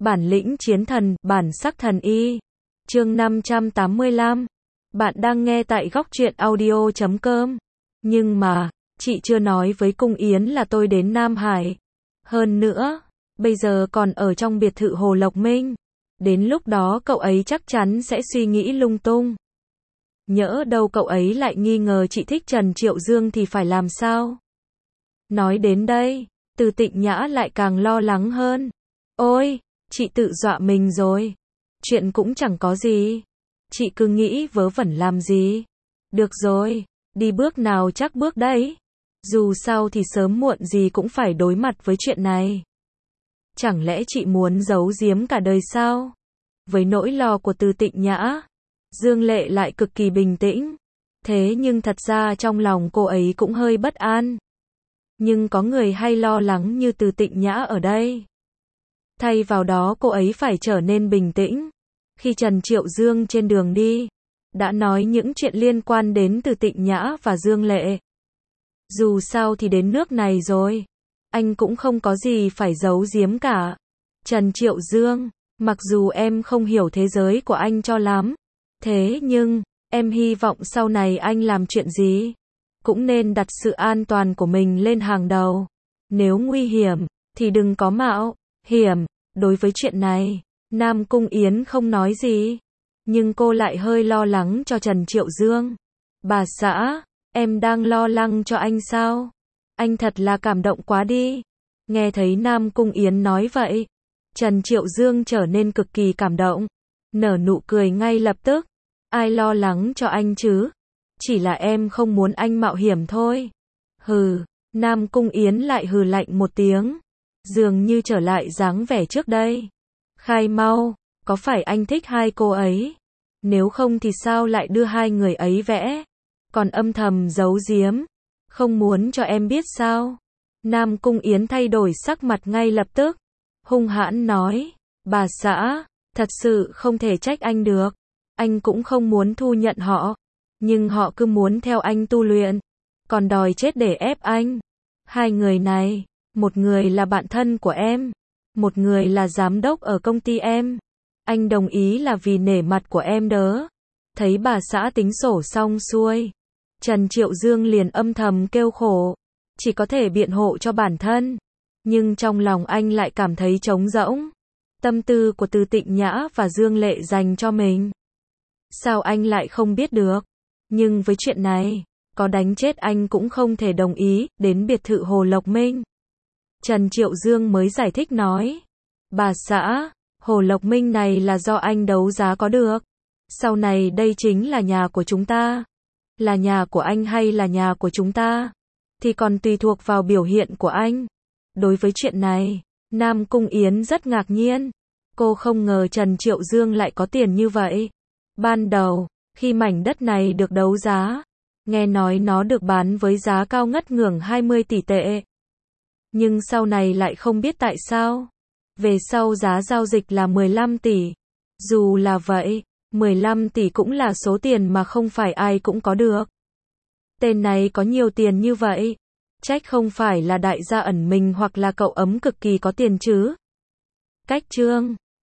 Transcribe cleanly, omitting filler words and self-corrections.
Bản lĩnh chiến thần, bản sắc thần y. Chương 585. Bạn đang nghe tại góc truyện audio.com. Nhưng mà, chị chưa nói với Cung Yến là tôi đến Nam Hải. Hơn nữa, bây giờ còn ở trong biệt thự Hồ Lộc Minh. Đến lúc đó cậu ấy chắc chắn sẽ suy nghĩ lung tung. Nhỡ đâu cậu ấy lại nghi ngờ chị thích Trần Triệu Dương thì phải làm sao? Nói đến đây, Từ Tịnh Nhã lại càng lo lắng hơn. Ôi, chị tự dọa mình rồi. Chuyện cũng chẳng có gì. Chị cứ nghĩ vớ vẩn làm gì. Được rồi, đi bước nào chắc bước đấy. Dù sao thì sớm muộn gì cũng phải đối mặt với chuyện này. Chẳng lẽ chị muốn giấu giếm cả đời sao? Với nỗi lo của Từ Tịnh Nhã, Dương Lệ lại cực kỳ bình tĩnh. Thế nhưng thật ra trong lòng cô ấy cũng hơi bất an. Nhưng có người hay lo lắng như Từ Tịnh Nhã ở đây. Thay vào đó cô ấy phải trở nên bình tĩnh. Khi Trần Triệu Dương trên đường đi, đã nói những chuyện liên quan đến Từ Tịnh Nhã và Dương Lệ. Dù sao thì đến nước này rồi, anh cũng không có gì phải giấu giếm cả. Trần Triệu Dương, mặc dù em không hiểu thế giới của anh cho lắm, thế nhưng, em hy vọng sau này anh làm chuyện gì, cũng nên đặt sự an toàn của mình lên hàng đầu. Nếu nguy hiểm, thì đừng có mạo hiểm. Đối với chuyện này, Nam Cung Yến không nói gì, nhưng cô lại hơi lo lắng cho Trần Triệu Dương. Bà xã, em đang lo lắng cho anh sao? Anh thật là cảm động quá đi. Nghe thấy Nam Cung Yến nói vậy, Trần Triệu Dương trở nên cực kỳ cảm động, nở nụ cười ngay lập tức. Ai lo lắng cho anh chứ? Chỉ là em không muốn anh mạo hiểm thôi. Hừ, Nam Cung Yến lại hừ lạnh một tiếng, dường như trở lại dáng vẻ trước đây. Khai mau, có phải anh thích hai cô ấy? Nếu không thì sao lại đưa hai người ấy vẽ? Còn âm thầm giấu giếm, không muốn cho em biết sao? Nam Cung Yến thay đổi sắc mặt ngay lập tức, hung hãn nói, bà xã, thật sự không thể trách anh được. Anh cũng không muốn thu nhận họ, nhưng họ cứ muốn theo anh tu luyện, còn đòi chết để ép anh. Hai người này, một người là bạn thân của em, một người là giám đốc ở công ty em. Anh đồng ý là vì nể mặt của em đó. Thấy bà xã tính sổ xong xuôi, Trần Triệu Dương liền âm thầm kêu khổ, chỉ có thể biện hộ cho bản thân, nhưng trong lòng anh lại cảm thấy trống rỗng. Tâm tư của Từ Tịnh Nhã và Dương Lệ dành cho mình, sao anh lại không biết được? Nhưng với chuyện này, có đánh chết anh cũng không thể đồng ý đến biệt thự Hồ Lộc Minh. Trần Triệu Dương mới giải thích nói, bà xã, Hồ Lộc Minh này là do anh đấu giá có được. Sau này đây chính là nhà của chúng ta. Là nhà của anh hay là nhà của chúng ta, thì còn tùy thuộc vào biểu hiện của anh. Đối với chuyện này, Nam Cung Yến rất ngạc nhiên. Cô không ngờ Trần Triệu Dương lại có tiền như vậy. Ban đầu, khi mảnh đất này được đấu giá, nghe nói nó được bán với giá cao ngất ngưởng 20 tỷ tệ. Nhưng sau này lại không biết tại sao. Về sau giá giao dịch là 15 tỷ. Dù là vậy, 15 tỷ cũng là số tiền mà không phải ai cũng có được. Tên này có nhiều tiền như vậy, trách không phải là đại gia ẩn mình hoặc là cậu ấm cực kỳ có tiền chứ. Cách chương